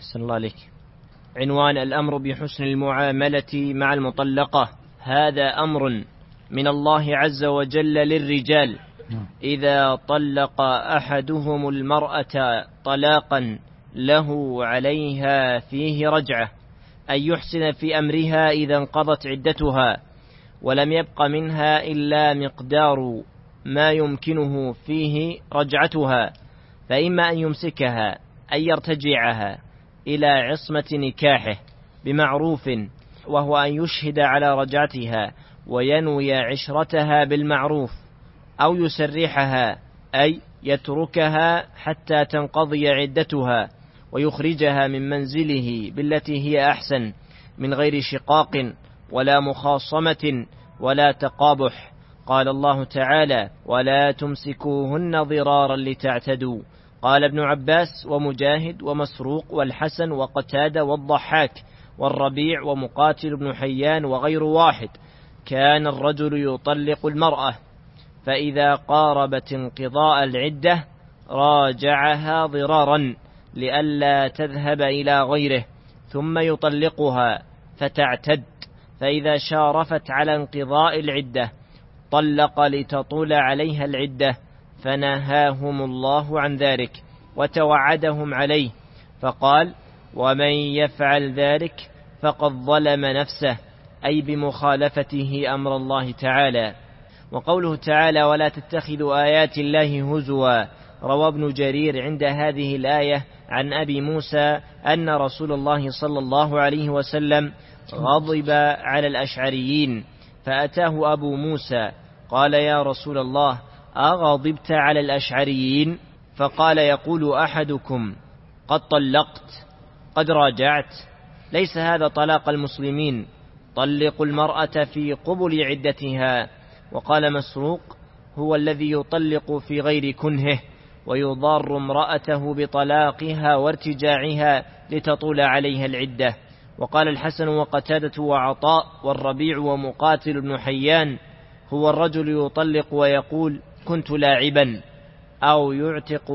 أحسن الله عليك. عنوان: الأمر بحسن المعاملة مع المطلقة. هذا أمر من الله عز وجل للرجال إذا طلق أحدهم المرأة طلاقا له عليها فيه رجعة، أن يحسن في أمرها إذا انقضت عدتها ولم يبق منها إلا مقدار ما يمكنه فيه رجعتها، فإما أن يمسكها أن يرتجعها إلى عصمة نكاحه بمعروف، وهو أن يشهد على رجعتها وينوي عشرتها بالمعروف، أو يسرحها أي يتركها حتى تنقضي عدتها ويخرجها من منزله بالتي هي أحسن من غير شقاق ولا مخاصمة ولا تقابح. قال الله تعالى: ولا تمسكوهن ضرارا لتعتدوا. قال ابن عباس ومجاهد ومسروق والحسن وقتادة والضحاك والربيع ومقاتل بن حيان وغير واحد: كان الرجل يطلق المرأة فإذا قاربت انقضاء العدة راجعها ضرارا لئلا تذهب إلى غيره، ثم يطلقها فتعتد، فإذا شارفت على انقضاء العدة طلق لتطول عليها العدة، فنهاهم الله عن ذلك وتوعدهم عليه، فقال: ومن يفعل ذلك فقد ظلم نفسه، أي بمخالفته أمر الله تعالى. وقوله تعالى: ولا تتخذوا آيات الله هزوا، روى ابن جرير عند هذه الآية عن أبي موسى أن رسول الله صلى الله عليه وسلم غضب على الأشعريين، فأتاه أبو موسى قال: يا رسول الله، أغضبت على الأشعريين؟ فقال: يقول أحدكم قد طلقت، قد راجعت. ليس هذا طلاق المسلمين، طلقوا المرأة في قبل عدتها. وقال مسروق: هو الذي يطلق في غير كنهه ويضار امرأته بطلاقها وارتجاعها لتطول عليها العدة. وقال الحسن وقتادة وعطاء والربيع ومقاتل بن حيان: هو الرجل يطلق ويقول كنت لاعبا، أو يعتق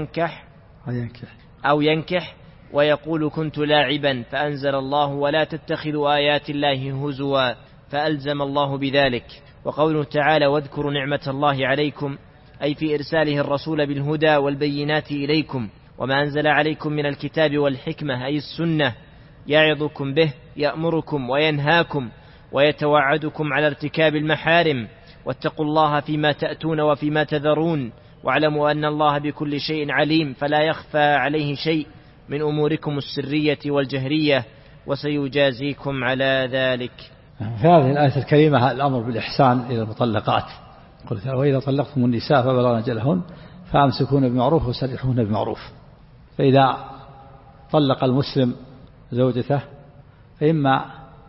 أو ينكح ويقول كنت لاعبا، فأنزل الله: ولا تتخذوا آيات الله هزوا، فألزم الله بذلك. وقوله تعالى: واذكروا نعمة الله عليكم، أي في إرساله الرسول بالهدى والبينات إليكم، وما أنزل عليكم من الكتاب والحكمة، أي السنة، يعظكم به، يأمركم وينهاكم ويتوعدكم على ارتكاب المحارم، واتقوا الله فيما تأتون وفيما تذرون، واعلموا أن الله بكل شيء عليم، فلا يخفى عليه شيء من أموركم السرية والجهرية، وسيجازيكم على ذلك. في هذه الآية الكريمة الأمر بالإحسان إلى المطلقات. قلت: وإذا طلقتم النساء فبلغن أجلهن فأمسكوهن بمعروف وسرحوهن بمعروف. فإذا طلق المسلم زوجته فإما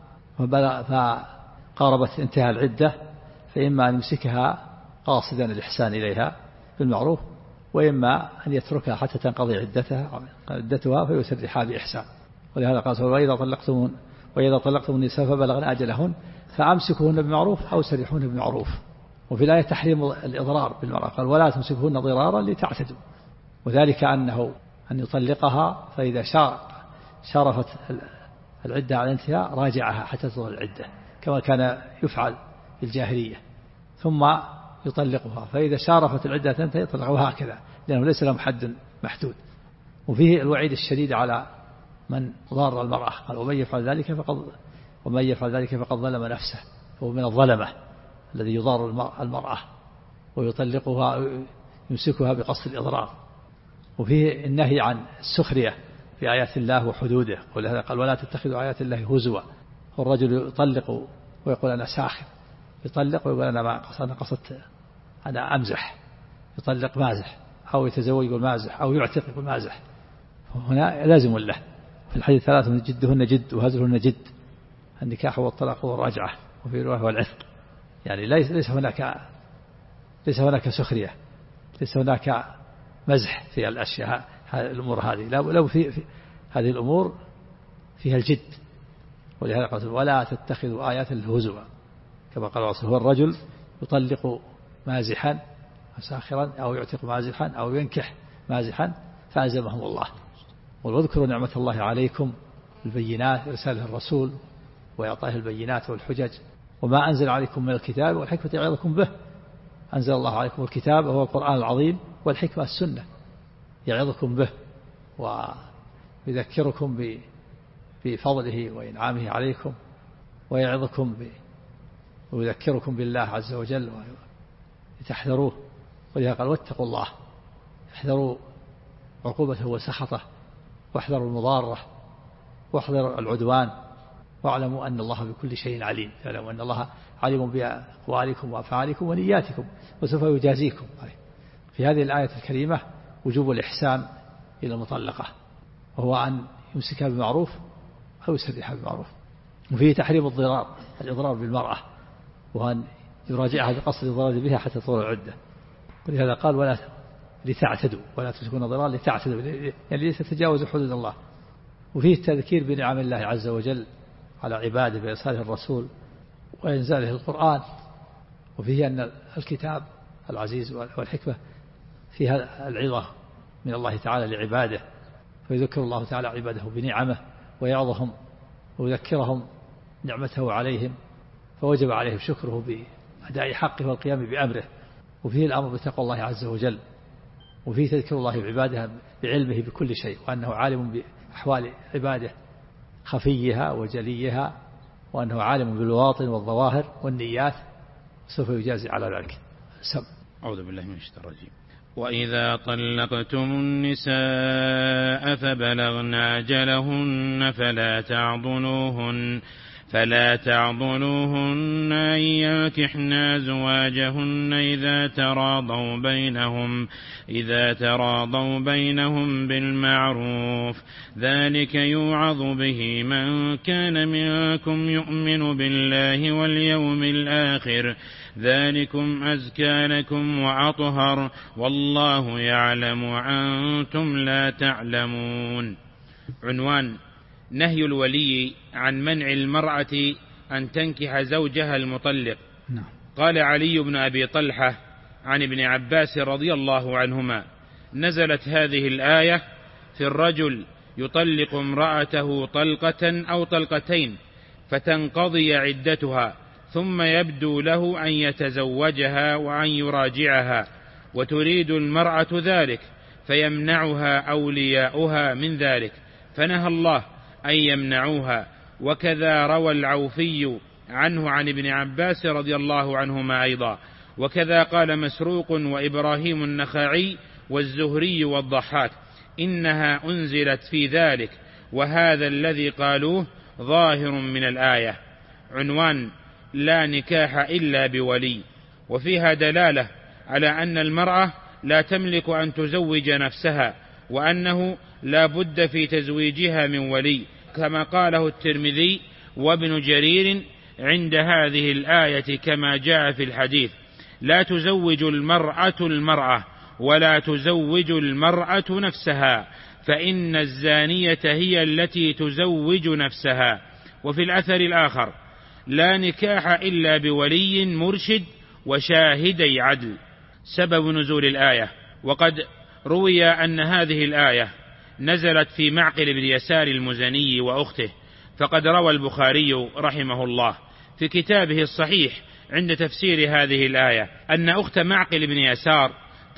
فقاربت انتهاء العدة، فإما أن يمسكها قاصدا الإحسان إليها بالمعروف، وإما أن يتركها حتى تنقضي عدتها فيسرحها بإحسان. ولهذا قال: وإذا طلقتم النساء فبلغن أجلهن فأمسكوهن بمعروف أو سرحوهن بمعروف. وفي الآية تحريم الإضرار بالمرأة، قال: ولا تمسكوهن ضرارا لتعتدوا، وذلك أن يطلقها فإذا شارفت العدة على الانتهاء راجعها حتى تطول العدة، كما كان يفعل في الجاهلية، ثم يطلقها، فإذا شارفت العدة تنتهي يطلقها هكذا، لأنه ليس لهم حد محدود. وفيه الوعيد الشديد على من ضار المرأة، قال: ومن يفعل ذلك فقد ظلم نفسه، هو من الظلمة الذي يضار المرأة ويطلقها يمسكها بقصد الإضرار. وفيه النهي عن السخرية في آيات الله وحدوده، ولهذا قال: ولا تتخذوا آيات الله هزوا. والرجل يطلق ويقول أنا ساخر، يطلق ويقول أنا قصدت أنا أمزح، يطلق مازح، أو يتزوج يقول مازح، أو يعتق يقول مازح. هنا لازم له. في الحديث: ثلاث جدهن جد وهزلهن جد، النكاح والطلاق والرجعة، وفي رواية والعتق. يعني ليس هناك سخرية، ليس هناك مزح في الأشياء الأمور هذه، لو في هذه الأمور فيها الجد. ولهذا قال: ولا تتخذوا آيات الهزوا، كما قال الرسول: هو الرجل يطلق مازحا وساخرا، أو يعتق مازحا، أو ينكح مازحا، فألزمهم الله. واذكروا نعمة الله عليكم البينات، رسالة الرسول وإعطائه البينات والحجج، وما أنزل عليكم من الكتاب والحكمة يعظكم به. أنزل الله عليكم الكتاب وهو القرآن العظيم، والحكمة السنة يعظكم به ويذكركم بفضله وإنعامه عليكم، ويذكركم بالله عز وجل لتحذروه. ولذا قال واتقوا الله، احذروا عقوبته وسخطه، واحذروا المضارة، واحذروا العدوان، واعلموا أن الله بكل شيء عليم. اعلموا أن الله عليم بأقوالكم وأفعالكم ونياتكم وسوف يجازيكم. في هذه الآية الكريمة وجوب الإحسان إلى المطلقة، وهو أن يمسكها بمعروف أو يسرحها بمعروف. وفيه تحريم الإضرار بالمرأة، وأن يراجعها بقصد الإضرار بها حتى طول العدة. ولهذا قال ولا لتعتدوا ولا تمسكون ضرارا لتعتدوا، يعني لتتجاوزوا حدود الله. وفيه التذكير بنعم الله عز وجل على عباده بإرساله الرسول وإنزاله القرآن. وفيه أن الكتاب العزيز والحكمة فيها العظة من الله تعالى لعباده، فيذكر الله تعالى عباده بنعمه ويعظهم ويذكرهم نعمته عليهم، فوجب عليهم شكره بأداء حقه والقيام بأمره. وفيه الأمر بتقوى الله عز وجل، وفيه تذكر الله بعباده بعلمه بكل شيء، وأنه عالم بأحوال عباده خفيها وجليها، وأنه عالم بالبواطن والظواهر والنيات، سوف يجازي على ذلك. أعوذ بالله من الشيطان الرجيم. وإذا طلقتم النساء فبلغن أجلهن فلا تعضلوهن أن ينكحن أزواجهن إذا تراضوا بينهم بالمعروف، ذلك يوعظ به من كان منكم يؤمن بالله واليوم الآخر، ذلكم أزكى لكم وأطهر، والله يعلم وأنتم لا تعلمون. عنوان: نهي الولي عن منع المرأة أن تنكح زوجها المطلق. قال علي بن أبي طلحة عن ابن عباس رضي الله عنهما: نزلت هذه الآية في الرجل يطلق امرأته طلقة أو طلقتين فتنقضي عدتها، ثم يبدو له أن يتزوجها وأن يراجعها، وتريد المرأة ذلك، فيمنعها أولياؤها من ذلك، فنهى الله أن يمنعوها. وكذا روى العوفي عنه عن ابن عباس رضي الله عنهما أيضا، وكذا قال مسروق وإبراهيم النخعي والزهري والضحاك إنها أنزلت في ذلك، وهذا الذي قالوه ظاهر من الآية. عنوان: لا نكاح إلا بولي. وفيها دلالة على أن المرأة لا تملك أن تزوج نفسها، وأنه لا بد في تزويجها من ولي، كما قاله الترمذي وابن جرير عند هذه الآية كما جاء في الحديث: لا تزوج المرأة ولا تزوج المرأة نفسها، فإن الزانية هي التي تزوج نفسها. وفي الأثر الآخر: لا نكاح إلا بولي مرشد وشاهدي عدل. سبب نزول الآية: وقد روي أن هذه الآية نزلت في معقل بن يسار المزني وأخته، فقد روى البخاري رحمه الله في كتابه الصحيح عند تفسير هذه الآية أن أخت معقل بن يسار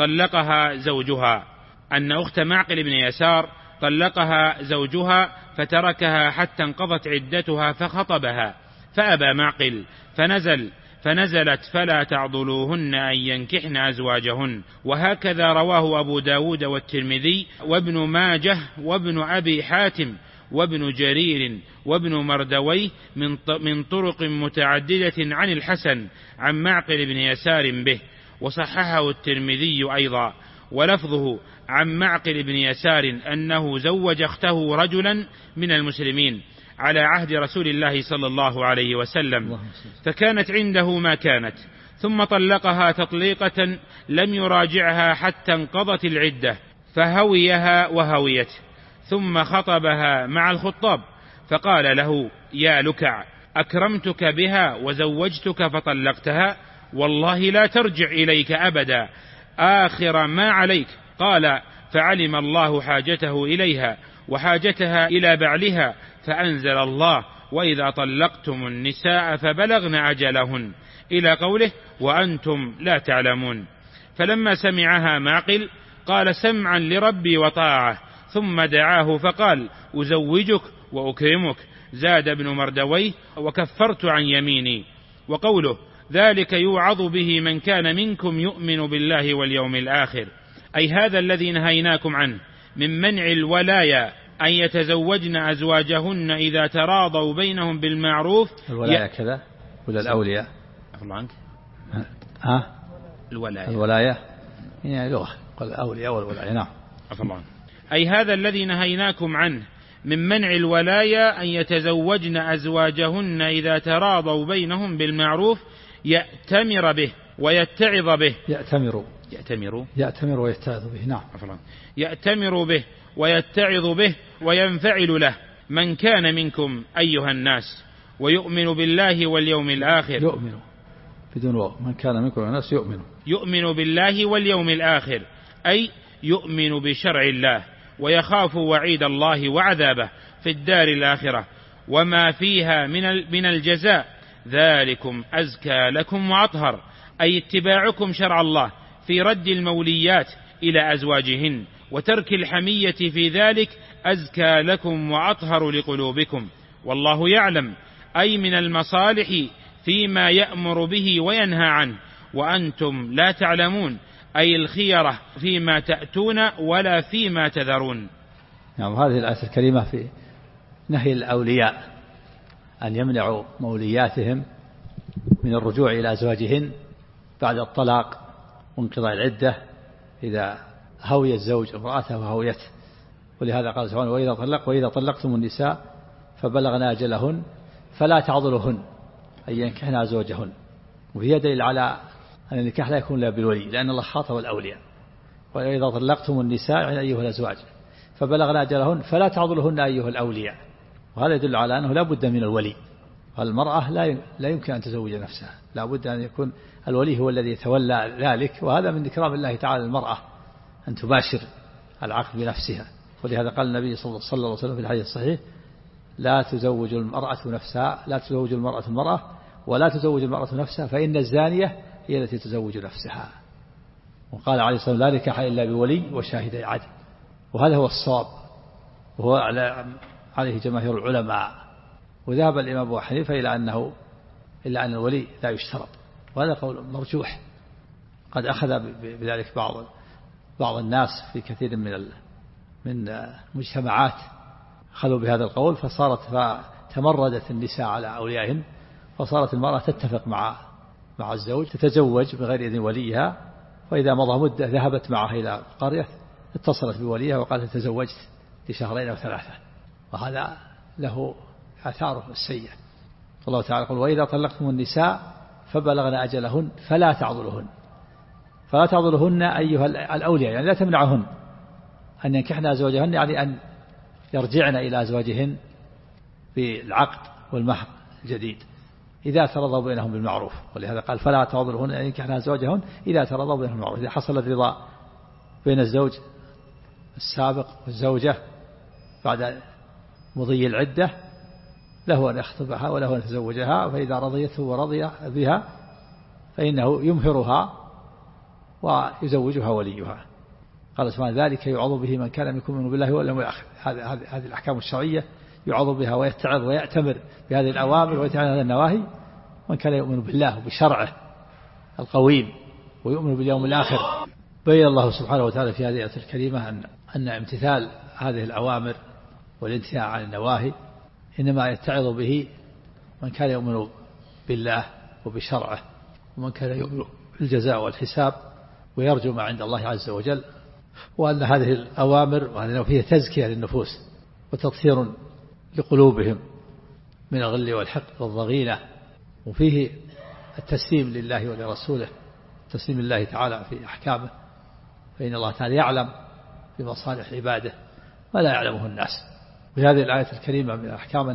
طلقها زوجها فتركها حتى انقضت عدتها فخطبها، فأبى معقل فنزلت فلا تعضلوهن أن ينكحن أزواجهن. وهكذا رواه أبو داود والترمذي وابن ماجه وابن أبي حاتم وابن جرير وابن مردويه من طرق متعددة عن الحسن عن معقل بن يسار به، وصححه الترمذي أيضا. ولفظه عن معقل بن يسار أنه زوج أخته رجلا من المسلمين على عهد رسول الله صلى الله عليه وسلم، فكانت عنده ما كانت، ثم طلقها تطليقة لم يراجعها حتى انقضت العدة، فهويها وهويت، ثم خطبها مع الخطاب، فقال له: يا لكع، أكرمتك بها وزوجتك فطلقتها، والله لا ترجع إليك أبدا آخر ما عليك. قال: فعلم الله حاجته إليها وحاجتها إلى بعلها، فأنزل الله: وإذا طلقتم النساء فبلغن أجلهن، إلى قوله: وأنتم لا تعلمون. فلما سمعها معقل قال: سمعا لربي وطاعة، ثم دعاه فقال: أزوجك وأكرمك. زاد ابن مردويه: وكفرت عن يميني. وقوله: ذلك يوعظ به من كان منكم يؤمن بالله واليوم الآخر، أي هذا الذي نهيناكم عنه من منع الولايا أن يتزوجن أزواجهن إذا تراضوا بينهم بالمعروف. الولايا كذا ولا الأولياء؟ الله عنك. الولايا يعني لغة، قال الأولياء والولايا. نعم. الله عنك. أي هذا الذي نهيناكم عنه من منع الولايا أن يتزوجن أزواجهن إذا تراضوا بينهم بالمعروف، يأتمر به ويتعظ به. يأتمر ويتعظ به. نعم. يأتمر به ويتعظ به وينفعل له من كان منكم أيها الناس ويؤمن بالله واليوم الآخر. يؤمن بدون واو. من كان منكم الناس يؤمن بالله واليوم الآخر، أي يؤمن بشرع الله ويخاف وعيد الله وعذابه في الدار الآخرة وما فيها من الجزاء. ذلكم أزكى لكم وأطهر، أي اتباعكم شرع الله في رد الموليات إلى أزواجهن وترك الحمية في ذلك أزكى لكم وأطهر لقلوبكم، والله يعلم، أي من المصالح فيما يأمر به وينهى عنه، وأنتم لا تعلمون، أي الخيرة فيما تأتون ولا فيما تذرون. نعم. هذه الآية الكريمة في نهي الأولياء أن يمنعوا مولياتهم من الرجوع إلى أزواجهن بعد الطلاق وانقضاء العدة إذا هوي الزوج امرأته وهويته. ولهذا قال سبحانه: وإذا طلقتم النساء فبلغن أجلهن فلا تعضلهن أن ينكحن أزواجهن. وهي دليل على أن النكاح لا يكون إلا بالولي، لأن الله خاطب الأولياء: وإذا طلقتم النساء يعني أيها الأزواج فبلغن أجلهن فلا تعضلهن أيها الأولياء. وهذا يدل على أنه لا بد من الولي، والمرأة لا يمكن أن تزوج نفسها، لا بد أن يكون الولي هو الذي يتولى ذلك. وهذا من إكرام الله تعالى المرأة أن تباشر العقد بنفسها. ولهذا قال النبي صلى الله عليه وسلم في الحديث الصحيح: لا تزوج المرأة المرأة ولا تزوج المرأة نفسها، فإن الزانية هي التي تزوج نفسها. وقال عليه الصلاة والسلام: لا نكاح إلا بولي وشاهدي عدل. وهذا هو الصواب، وهو عليه جماهير العلماء. وذهب الإمام أبو حنيفة إلى أن الولي لا يشترط، وهذا قول مرجوح. قد أخذ بذلك بعض الناس في كثير من مجتمعات أخذوا بهذا القول، فتمردت النساء على أوليائهن، فصارت المرأة تتفق مع الزوج تتزوج بغير إذن وليها، وإذا مضى مدة ذهبت معه إلى قرية اتصلت بوليها وقالت: تزوجت لشهرين أو 3. وهذا له آثاره السيئة. الله تعالى يقول: وإذا طلقتم النساء فبلغن أجلهن فلا تعضلهن أيها الأولياء، يعني لا تمنعهن أن ينكحن أزواجهن، يعني أن يرجعن إلى أزواجهن بالعقد والمهر الجديد إذا ترضوا بينهم بالمعروف. ولهذا قال: فلا تعضلهن أن ينكحن أزواجهن إذا ترضوا بينهم بالمعروف. إذا حصل الرضا بين الزوج السابق والزوجة بعد مضي العدة له أن يخطبها وله أن يتزوجها، فإذا رضيته ورضي بها فإنه يمهرها ويزوجها وليها. قال سبحانه: ذلك يعظ به من كان منكم يؤمن بالله واليوم الآخر. هذه الأحكام الشرعية يعظ بها ويتعظ ويأتمر بهذه الأوامر ويتعظ هذه النواهي من كان يؤمن بالله وبشرعه القويم ويؤمن باليوم الآخر. بين الله سبحانه وتعالى في هذه الآية الكريمة أن امتثال هذه الأوامر والانتهاء عن النواهي إنما يتعظ به من كان يؤمن بالله وبشرعه، ومن كان يؤمن بالجزاء والحساب ويرجو ما عند الله عز وجل، وأن هذه الأوامر وأنه فيها تزكية للنفوس وتطهير لقلوبهم من الغل والحقد والضغينة، وفيه التسليم لله ولرسوله، تسليم الله تعالى في أحكامه، فإن الله تعالى يعلم بمصالح عباده ولا يعلمه الناس. بهذه الآية الكريمة من الأحكام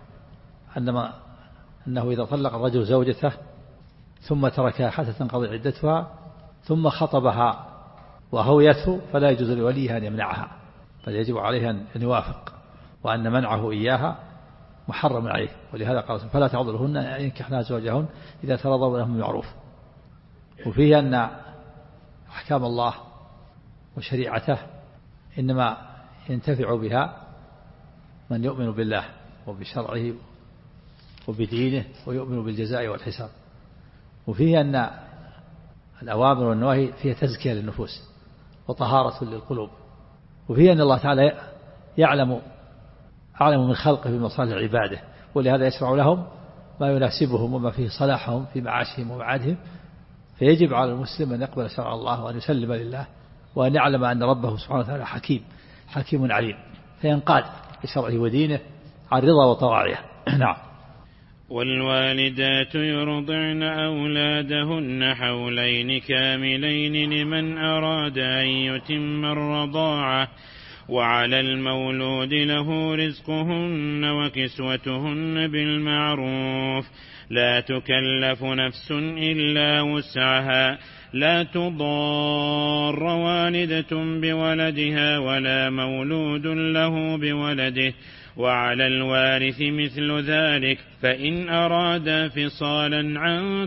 أنه إذا طلق الرجل زوجته ثم تركها حتى تنقضي عدتها ثم خطبها وهويته فلا يجوز لوليها أن يمنعها، بل يجب عليه أن يوافق، وأن منعه إياها محرم عليه. ولهذا قال فلا تعضلهن أن ينكحن أزواجهن إذا ترضوا لهم بالمعروف. وفيه أن أحكام الله وشريعته إنما ينتفع بها من يؤمن بالله وبشرعه وبدينه ويؤمن بالجزاء والحساب. وفيه أن الأوامر والنواهي فيها تزكية للنفوس وطهارة للقلوب. وفيه أن الله تعالى يعلم من خلقه بمصالح عباده، ولهذا يشرع لهم ما يناسبهم وما فيه صلاحهم في معاشهم ومعادهم. فيجب على المسلم أن يقبل شرع الله وأن يسلم لله، وأن يعلم أن ربه سبحانه وتعالى حكيم عليم، فينقاد بشرعه ودينه عن رضا وطواعيه. نعم. والوالدات يرضعن أولادهن حولين كاملين لمن أراد أن يتم الرضاعة، وعلى المولود له رزقهن وكسوتهن بالمعروف، لا تكلف نفس إلا وسعها، لا تضار والدة بولدها ولا مولود له بولده، وعلى الوارث مثل ذلك، فإن أرادا فصالا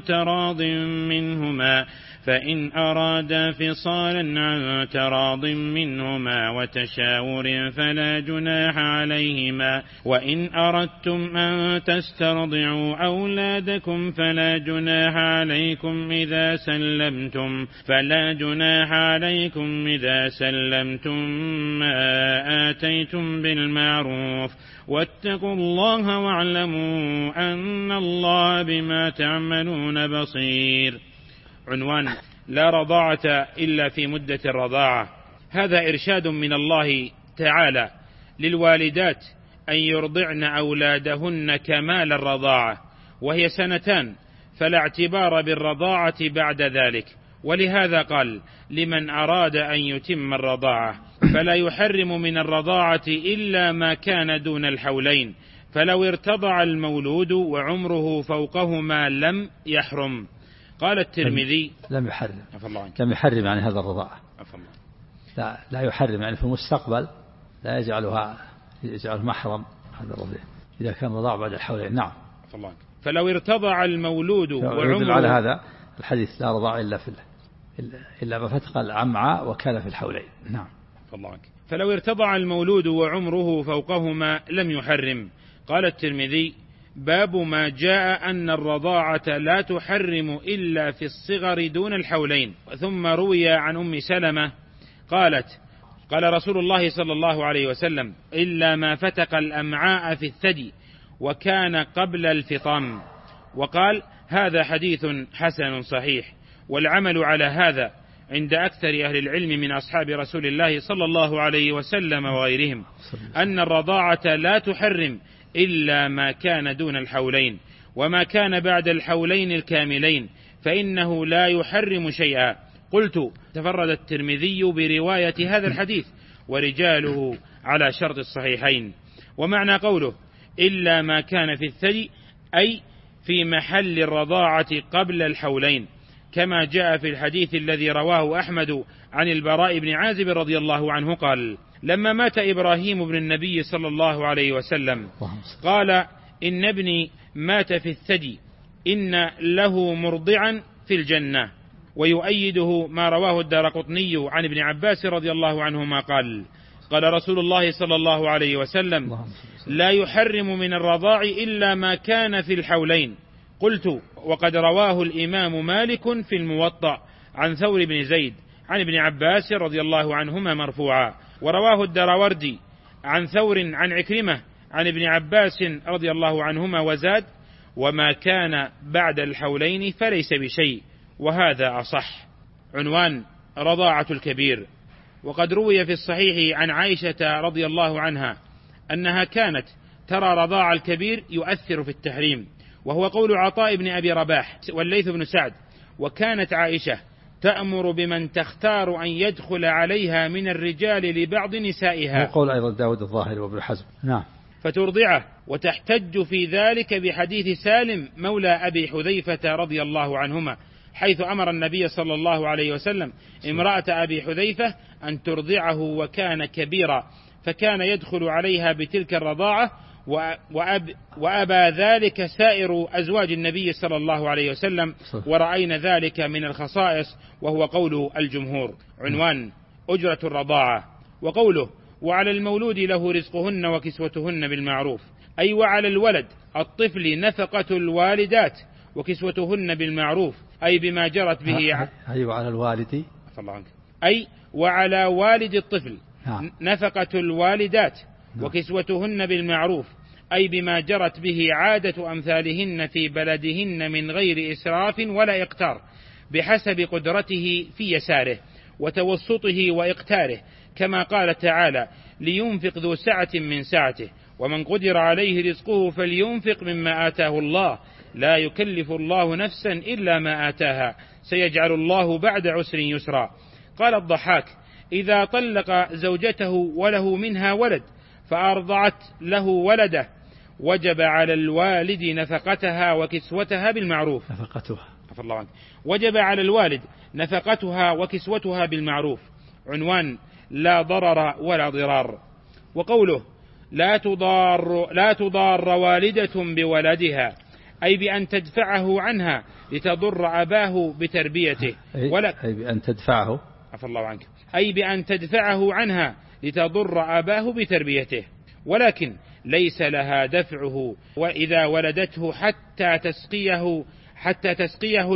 عن تراض منهما وتشاور فلا جناح عليهما، وإن أردتم أن تسترضعوا أولادكم فلا جناح عليكم إذا سلمتم ما آتيتم بالمعروف، واتقوا الله واعلموا أن الله بما تعملون بصير. عنوان: لا رضاعة إلا في مدة الرضاعة. هذا إرشاد من الله تعالى للوالدات أن يرضعن أولادهن كمال الرضاعة، وهي 2 سنين، فلا اعتبار بالرضاعة بعد ذلك. ولهذا قال: لمن أراد أن يتم الرضاعة، فلا يحرم من الرضاعة إلا ما كان دون الحولين، فلو ارتضع المولود وعمره فوقهما لم يحرم. قال الترمذي: لم يحرم يعني هذا الرضاعة، لا يحرم يعني في المستقبل لا يجعل محرم هذا الرضيع إذا كان رضاع بعد الحولين. نعم. فلو ارتضع المولود وعمره، على هذا الحديث لا رضاع إلا ما فتق الأمعاء وكان في الحولين. نعم. فلو ارتضع المولود وعمره فوقهما لم يحرم. قال الترمذي: باب ما جاء أن الرضاعة لا تحرم إلا في الصغر دون الحولين. ثم روي عن أم سلمة قالت: قال رسول الله صلى الله عليه وسلم: إلا ما فتق الأمعاء في الثدي وكان قبل الفطام. وقال: هذا حديث حسن صحيح. والعمل على هذا عند أكثر أهل العلم من أصحاب رسول الله صلى الله عليه وسلم وغيرهم، أن الرضاعة لا تحرم إلا ما كان دون الحولين، وما كان بعد الحولين الكاملين فإنه لا يحرم شيئا. قلت: تفرد الترمذي برواية هذا الحديث ورجاله على شرط الصحيحين. ومعنى قوله إلا ما كان في الثدي أي في محل الرضاعة قبل الحولين، كما جاء في الحديث الذي رواه أحمد عن البراء بن عازب رضي الله عنه قال: لما مات إبراهيم بن النبي صلى الله عليه وسلم قال: إن ابني مات في الثدي، إن له مرضعا في الجنة. ويؤيده ما رواه الدارقطني عن ابن عباس رضي الله عنهما قال: قال رسول الله صلى الله عليه وسلم: لا يحرم من الرضاع إلا ما كان في الحولين. قلت: وقد رواه الإمام مالك في الموطأ عن ثور بن زيد عن ابن عباس رضي الله عنهما مرفوعا، ورواه الدراوردي عن ثور عن عكرمة عن ابن عباس رضي الله عنهما وزاد: وما كان بعد الحولين فليس بشيء، وهذا أصح. عنوان: رضاعة الكبير. وقد روي في الصحيح عن عائشة رضي الله عنها أنها كانت ترى رضاع الكبير يؤثر في التحريم، وهو قول عطاء بن أبي رباح والليث بن سعد. وكانت عائشة تأمر بمن تختار أن يدخل عليها من الرجال لبعض نسائها، وقول أيضا داود الظاهر وابن حزم. نعم. فترضعه، وتحتج في ذلك بحديث سالم مولى أبي حذيفة رضي الله عنهما حيث أمر النبي صلى الله عليه وسلم امرأة أبي حذيفة أن ترضعه وكان كبيرا، فكان يدخل عليها بتلك الرضاعة، وأبى ذلك سائر أزواج النبي صلى الله عليه وسلم، ورأينا ذلك من الخصائص، وهو قول الجمهور. عنوان: أجرة الرضاعة. وقوله: وعلى المولود له رزقهن وكسوتهن بالمعروف، أي وعلى الولد الطفل نفقة الوالدات وكسوتهن بالمعروف، أي بما جرت به وعلى الوالد، أي وعلى والد الطفل نفقة الوالدات وكسوتهن بالمعروف، أي بما جرت به عادة أمثالهن في بلدهن من غير إسراف ولا إقتار، بحسب قدرته في يساره وتوسطه وإقتاره، كما قال تعالى: لينفق ذو سعة من سعته، ومن قدر عليه رزقه فلينفق مما آتاه الله، لا يكلف الله نفسا إلا ما آتاها، سيجعل الله بعد عسر يسرا. قال الضحاك: إذا طلق زوجته وله منها ولد فأرضعت له ولده وجب على الوالد نفقتها وكسوتها بالمعروف. وجب على الوالد نفقتها وكسوتها بالمعروف. عنوان: لا ضرر ولا ضرار. وقوله: لا تضار والدة بولدها، أي بأن تدفعه عنها لتضر أباه بتربيته، أي بأن تدفعه عنها لتضر أباه بتربيته، ولكن ليس لها دفعه وإذا ولدته حتى تسقيه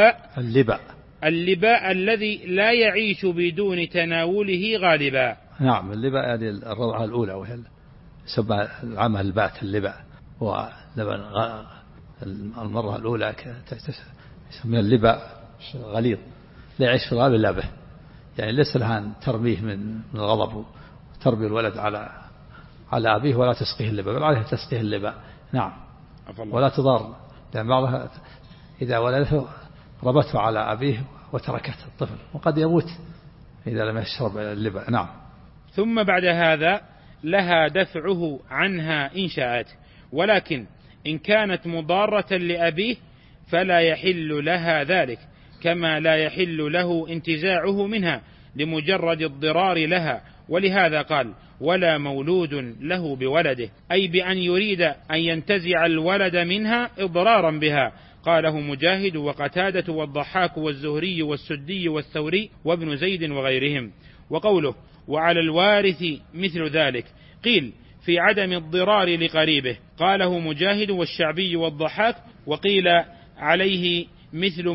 اللباء الذي لا يعيش بدون تناوله غالبا. نعم، اللباء هذه الرضعة الأولى، وهي سبع العمل البات اللباء، ولبن المرة الأولى يسمى اللباء غليظ لا يعيش في الغالب إلا به، يعني ليس لها أن ترميه من الغضب وتربي الولد على أبيه ولا تسقيه اللباء، بل عليها تسقيه اللباء. نعم، ولا تضار، لأن بعضها إذا ولدته ربته على أبيه وتركته الطفل، وقد يموت إذا لم يشرب اللباء. نعم. ثم بعد هذا لها دفعه عنها إن شاءت، ولكن إن كانت مضارة لأبيه فلا يحل لها ذلك، كما لا يحل له انتزاعه منها لمجرد الضرار لها. ولهذا قال: ولا مولود له بولده، أي بأن يريد أن ينتزع الولد منها إضرارا بها. قاله مجاهد وقتادة والضحاك والزهري والسدي والثوري وابن زيد وغيرهم. وقوله: وعلى الوارث مثل ذلك، قيل في عدم الضرار لقريبه، قاله مجاهد والشعبي والضحاك، وقيل عليه مثل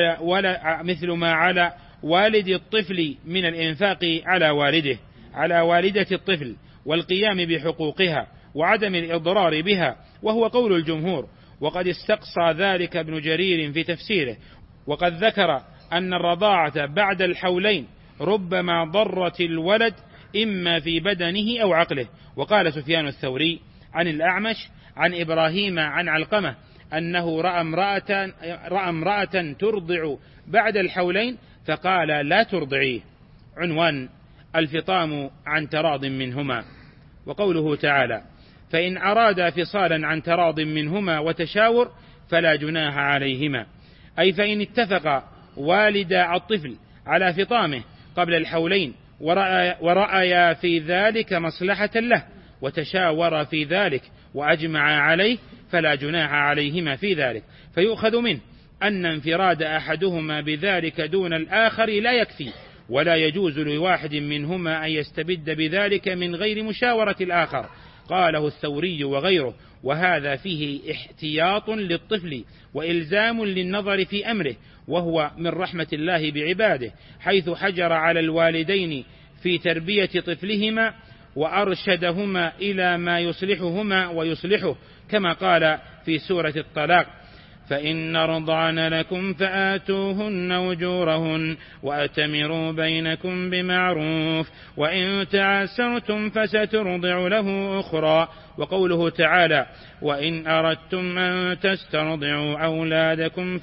ما على والد الطفل من الإنفاق على والدة الطفل والقيام بحقوقها وعدم الإضرار بها، وهو قول الجمهور. وقد استقصى ذلك ابن جرير في تفسيره، وقد ذكر أن الرضاعة بعد الحولين ربما ضرت الولد إما في بدنه أو عقله. وقال سفيان الثوري عن الأعمش عن إبراهيم عن علقمة أنه رأى امرأة ترضع بعد الحولين فقال: لا ترضعيه. عنوان: الفطام عن تراض منهما. وقوله تعالى: فإن أرادا فصالا عن تراض منهما وتشاور فلا جناح عليهما، أي فإن اتفق والدا الطفل على فطامه قبل الحولين ورأيا في ذلك مصلحة له وتشاور في ذلك وأجمع عليه فلا جناح عليهما في ذلك. فيؤخذ منه أن انفراد أحدهما بذلك دون الآخر لا يكفي، ولا يجوز لواحد منهما أن يستبد بذلك من غير مشاورة الآخر. قاله الثوري وغيره، وهذا فيه احتياط للطفل وإلزام للنظر في أمره، وهو من رحمة الله بعباده، حيث حجر على الوالدين في تربية طفلهما وأرشدهما إلى ما يصلحهما ويصلحه، كما قال في سورة الطلاق: فإن رضعن لكم فآتوهن أجورهن وأتمروا بينكم بمعروف وإن تعسرتم فسترضع له أخرى. وقوله تعالى: وإن أردتم أن تسترضعوا أولادكم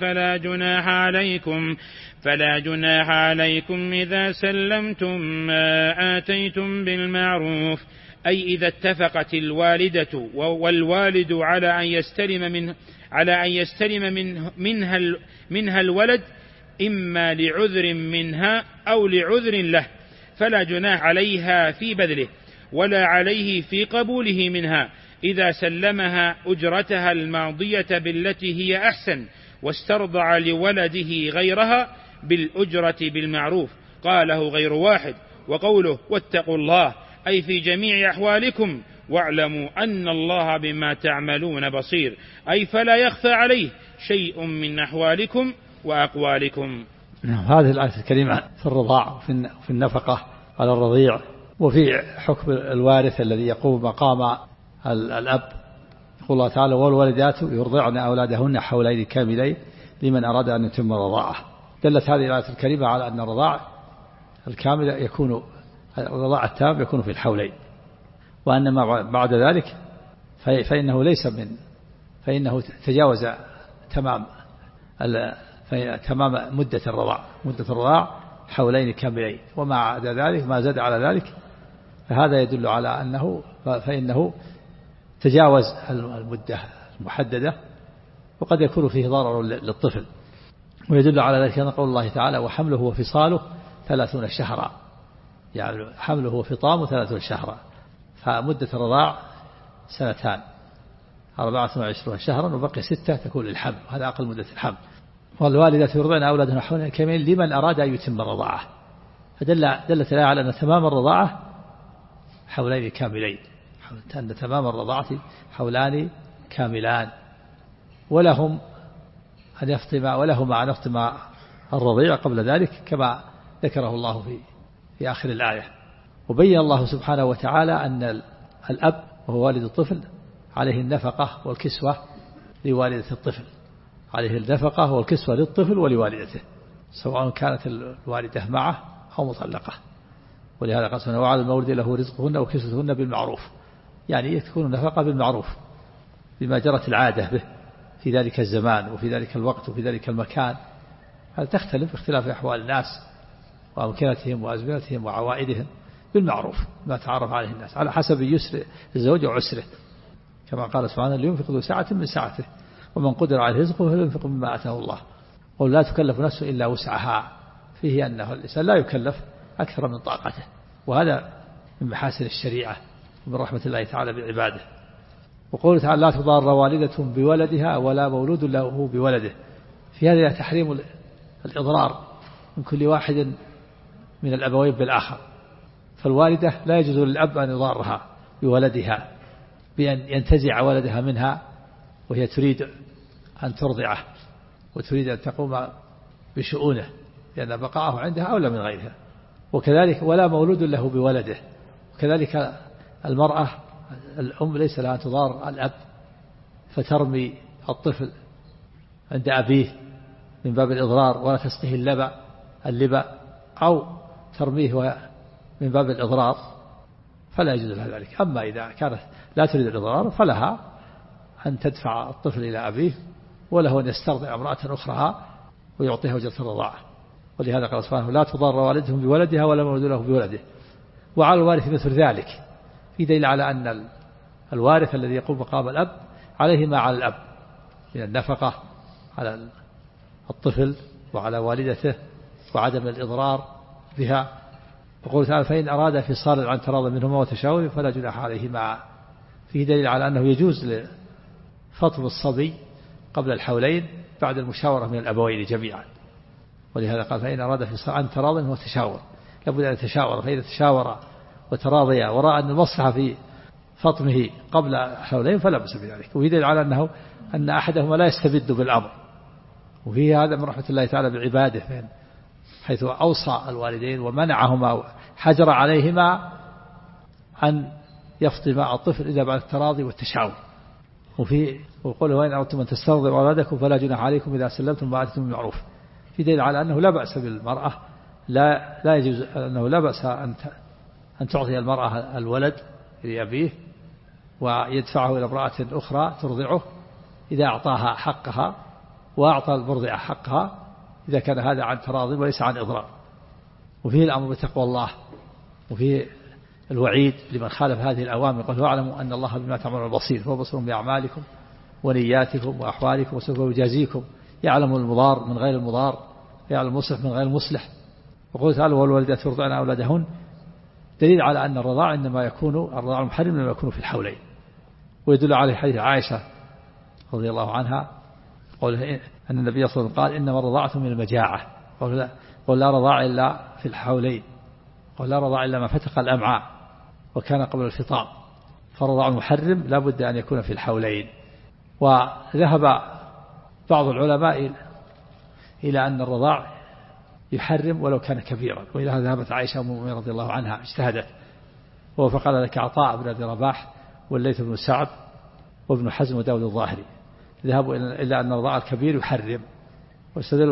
فلا جناح عليكم إذا سلمتم ما آتيتم بالمعروف، أي إذا اتفقت الوالدة والوالد على أن يستلم منها الولد إما لعذر منها أو لعذر له، فلا جناح عليها في بذله ولا عليه في قبوله منها إذا سلمها أجرتها الماضية بالتي هي أحسن، واسترضع لولده غيرها بالأجرة بالمعروف. قاله غير واحد. وقوله واتقوا الله أي في جميع أحوالكم واعلموا أن الله بما تعملون بصير، أي فلا يخفى عليه شيء من أحوالكم وأقوالكم. هذه الآية الكريمة في الرضاع وفي النفقة على الرضيع، وفي حكم الوارث الذي يقوم مقام الأب. يقول الله تعالى والوالدات يرضعن أولادهن حولين كاملين لمن أراد أن يتم الرضاعة. دلت هذه الآية الكريمة على أن الرضاع الكامل يكون الرضاع التام يكون في الحولين، وأن ما بعد ذلك فإنه تجاوز تمام مدة الرضاع حولين كاملين، وما عدا ذلك ما زاد على ذلك فهذا يدل على فإنه تجاوز المدة المحددة، وقد يكون فيه ضرر للطفل. ويدل على ذلك أن قول الله تعالى وحمله وفصاله 30 شهرا، يعني حمله وفطامه 30 شهرا، فمدة الرضاع 2 24 شهرا، وبقي 6 تكون للحمل، وهذا أقل مدة الحمل. والوالدة يرضعن أولادهن حولين كاملين لمن أراد أن يتم الرضاعة، فدلت الآية على أن تمام الرضاعة حولين كاملين، أن تمام الرضاعة حولان كاملان، ولهما أن يفطم الرضيع قبل ذلك كما ذكره الله في آخر الآية. وبين الله سبحانه وتعالى أن الأب وهو والد الطفل عليه النفقة والكسوة لوالدة الطفل، عليه النفقة والكسوة للطفل ولوالدته سواء كانت الوالدة معه أو مطلقة. ولهذا قال سبحانه وعلى المولود له رزقهن وكسوتهن بالمعروف، يعني تكون النفقة بالمعروف بما جرت العادة به في ذلك الزمان وفي ذلك الوقت وفي ذلك المكان. هذا تختلف باختلاف أحوال الناس وأمكنتهم وأزمنتهم وعوائدهم بالمعروف ما تعرف عليه الناس على حسب يسر الزوج وعسره، كما قال سبحانه لينفق ذو سعة من سعته ومن قدر عليه رزقه فلينفق مما آتاه الله. قل لا تكلف نفس إلا وسعها، فيه أنه الإنسان لا يكلف أكثر من طاقته، وهذا من محاسن الشريعة ومن رحمة الله تعالى بعباده. وقوله تعالى لا تضار والدة بولدها ولا مولود له بولده، في هذا تحريم الإضرار من كل واحد من الأبوين بالآخر. فالوالدة لا يجوز للأب أن يضارها بولدها بأن ينتزع ولدها منها وهي تريد أن ترضعه وتريد أن تقوم بشؤونه، لأن بقاءه عندها أولى من غيرها. وكذلك ولا مولود له بولده، وكذلك المرأة الأم ليس لها أن تضار الأب فترمي الطفل عند أبيه من باب الإضرار ولا تسقيه اللبا أو ترميه من باب الإضرار، فلا يجوز لها ذلك. أما إذا كانت لا تريد الإضرار فلها أن تدفع الطفل إلى أبيه، وله أن يسترضع امرأة أخرى ويعطيها أجرة الرضاعة. ولهذا قال سبحانه لا تضار والدهم بولدها ولا مولود له بولده. وعلى الوارث مثل ذلك، في دليل على أن الوارث الذي يقوم مقام الأب عليه ما على الأب من النفقة على الطفل وعلى والدته وعدم الإضرار بها. وقول تعالى فإن أراد فصالا عن تراض منهما وتشاور فلا جناح عليهما، فيه دليل على أنه يجوز لفطم الصبي قبل الحولين بعد المشاورة من الأبوين جميعا. ولهذا قال فإن أراد فصالا عن تراض وتشاور، لابد أن يتشاور، فإذا تشاور وتراضيا ورأى أن المصلحة في فطمه قبل الحولين فلا بأس بذلك. وفيه دليل على أن أحدهما لا يستبد بالأمر، وفيه هذا من رحمة الله تعالى بعباده حيث أوصى الوالدين ومنعهما حجر عليهما أن يفطم الطفل إذا بعد التراضي والتشاور. وقوله وإن أردتم أن تسترضعوا أولادكم فلا جناح عليكم إذا سلمتم ما آتيتم بالمعروف، في دليل على أنه لا بأس بالمرأة، لا يجوز أنه لا بأس أن تعطي المرأة الولد لأبيه ويدفعه إلى امرأة أخرى ترضعه إذا أعطاها حقها وأعطى المرضعة حقها، إذا كان هذا عن تراض وليس عن إضرار. وفيه الأمر بتقوى الله، وفيه الوعيد لمن خالف هذه الأوامر. قال واعلموا أن الله بما تعملون بصير، هو بصير بأعمالكم ونياتكم وأحوالكم وسوف يجازيكم، يعلم المضار من غير المضار يعني المصلح من غير المصلح. وقلت تعالى والوالدات يرضعن أولادهن، دليل على أن الرضاع إنما يكون الرضاع المحرم إنما يكون في الحولين. ويدل عليه حديث عائشة رضي الله عنها قال أن النبي صلى الله عليه وسلم قال إنما الرضاعة من المجاعة، قال لا رضاع إلا في الحولين، قال لا رضاع إلا ما فتق الأمعاء وكان قبل الفطام، فالرضاع المحرم لا بد أن يكون في الحولين. وذهب بعض العلماء إلى أن الرضاع يحرم ولو كان كبيرا، وإلى هذا ذهبت عائشة أم المؤمنين رضي الله عنها اجتهدت، وفقال لك عطاء بن أبي رباح والليث بن سعد وابن حزم وداود الظاهري، ذهبوا إلى أن الرضاع الكبير يحرم، واستدلوا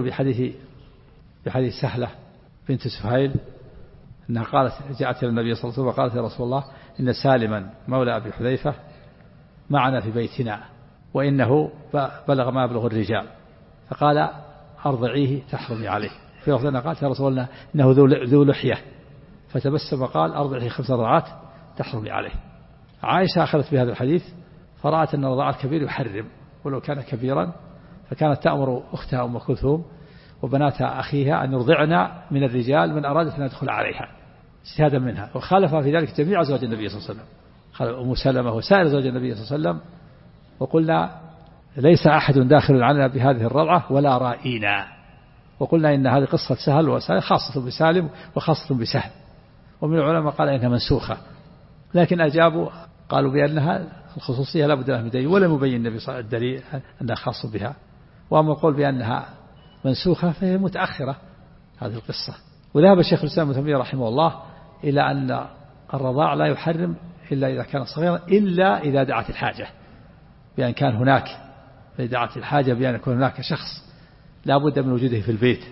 بحديث سهلة بنت سهيل أنها قالت جاءت إلى النبي صلى الله عليه وسلم وقالت يا رسول الله إن سالما مولى أبي حذيفة معنا في بيتنا وإنه بلغ ما يبلغ الرجال، فقال أرضعيه تحرمي عليه. في لفظ قالت يا رسول الله إنه ذو لحية، فتبسم وقال أرضعيه 5 رضعات تحرمي عليه. عائشة أخذت بهذا الحديث فرأت أن الرضاع الكبير يحرم ولو كان كبيرا، فكانت تأمر أختها أم كلثوم وبنات أخيها أن يرضعن من الرجال من أرادت أن يدخل عليها اجتهادا منها، وخالف في ذلك جميع زوج النبي صلى الله عليه وسلم، قال أم سلمة وسائر زوج النبي صلى الله عليه وسلم، وقلنا ليس أحد داخل علينا بهذه الرضعة ولا رائينا، وقلنا إن هذه قصة سهل وسهل خاصة بسالم وخاصة بسهل، ومن العلماء قال إنها منسوخة، لكن أجابوا قالوا بأنها الخصوصية لا بد لها من دليل، ولم يبين النبي صلى الله عليه وسلم الدليل أنها خاصة بها. وأما القول بأنها منسوخة فهي متأخرة هذه القصة. وذهب الشيخ الإسلام ابن تيمية رحمه الله إلى أن الرضاع لا يحرم إلا إذا كان صغيرا، إلا إذا دعت الحاجة، بأن كان هناك إذا دعت الحاجة بأن يكون هناك شخص لا بد من وجوده في البيت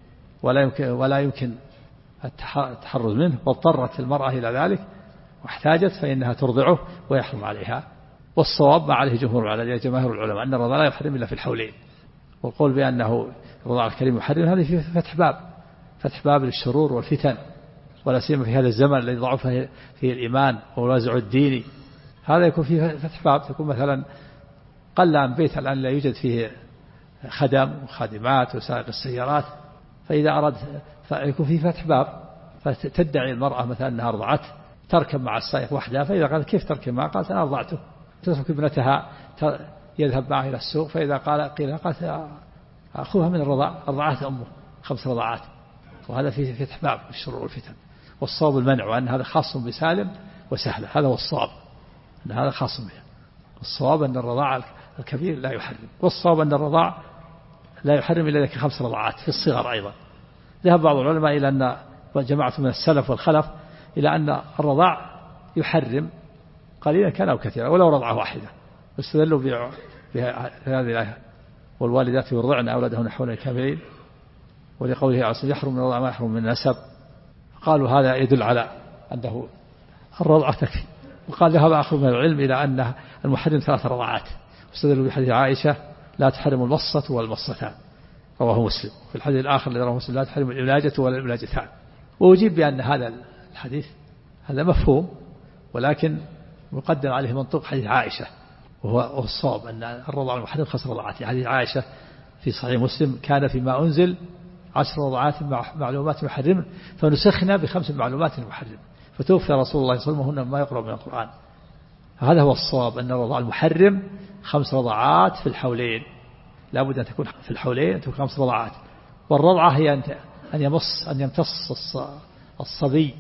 ولا يمكن التحرز منه، واضطرت المرأة إلى ذلك واحتاجت فإنها ترضعه ويحرم عليها. والصواب ما عليه جماهير العلماء أن الرضاع لا يحرم إلا في الحولين. والقول بأنه الرضاع الكريم يحرم هذه في فتح باب للشرور والفتن، ولا سيما في هذا الزمن الذي ضعف فيه الإيمان والوازع الديني، هذا يكون فيه فتح باب. تكون مثلا قل عن بيت الآن لا يوجد فيه خدم وخادمات وسائق السيارات، فإذا أراد فيكون فيه فتح باب، فتدعي المرأة مثلا أنها أرضعت تركب مع السائق وحدها، فإذا قالت كيف تركب معه قالت أنا أرضعته، تترك ابنتها يذهب معه إلى السوق، فإذا قيل قالت أخوها من الرضاع أرضعت أمه 5 رضعات، وهذا فيه فتح باب الشرور والفتن. والصواب المنع، وأن هذا خاص بسالم وسهلة، هذا هو الصواب أن هذا خاص به. الصواب أن الرضاع الكبير لا يحرم، والصواب أن الرضاع لا يحرم إلا إذا كان 5 رضعات في الصغر أيضا. ذهب بعض العلماء إلى أن جماعة من السلف والخلف إلى أن الرضاع يحرم قليلا كان أو كثيرا ولو رضعة واحدة، واستدلوا بهذه الآية والوالدات يرضعن أولادهن حولين كاملين، ولقوله عليه الصلاة يحرم من الرضاعة ما يحرم من النسب، قالوا هذا يدل على أنه الرضعة تكفي. وقال ذهب آخر من العلم إلى أن المحرم 3 رضعات، واستدلوا بحديث عائشة لا تحرم المصة والمصتان رواه مسلم، في الحديث الآخر الذي رواه مسلم لا تحرم الإملاجة ولا الإملاجتان. وأجيب بأن هذا الحديث هذا مفهوم، ولكن يقدم عليه منطق حديث عائشة، وهو الصواب أن الرضاع المحرم 5 رضعات. حديث عائشة في صحيح مسلم كان فيما أنزل 10 رضعات مع معلومات محرم فنسخنا ب5 معلومات محرم، فتوفي رسول الله صلى الله عليه وسلم وهن ما يقرأ من القرآن. هذا هو الصواب أن الرضاع المحرم 5 رضعات في الحولين، لا بد أن تكون في الحولين تكون 5 رضعات. والرضعة هي أن يمتص الصبي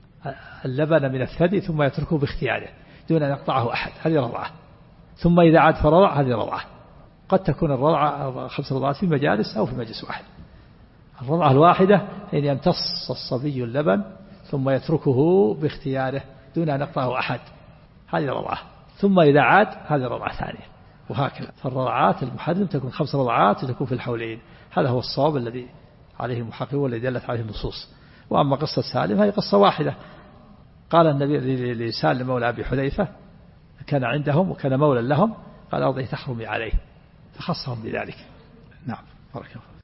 اللبن من الثدي ثم يتركه باختياره دون أن يقطعه أحد، هذه رضعة. ثم إذا عاد فرضع هذه رضعة. قد تكون الرضعة 5 رضعات في مجالس أو في مجلس واحد. الرضعة الواحدة أن يمتص الصبي اللبن ثم يتركه باختياره دون أن يقطعه أحد، هذه رضعة. ثم إذا عاد هذه رضعة ثانية، وهكذا. فالرضعات المحرم تكون 5 رضعات وتكون في الحولين، هذا هو الصواب الذي عليه المحققون والذي دلت عليه النصوص. وأما قصة سالم هذه قصة واحدة، قال النبي لسالم مولى أبي حذيفة كان عندهم وكان مولى لهم، قال أرضي تحرمي عليه، فخصهم بذلك. نعم بارك الله.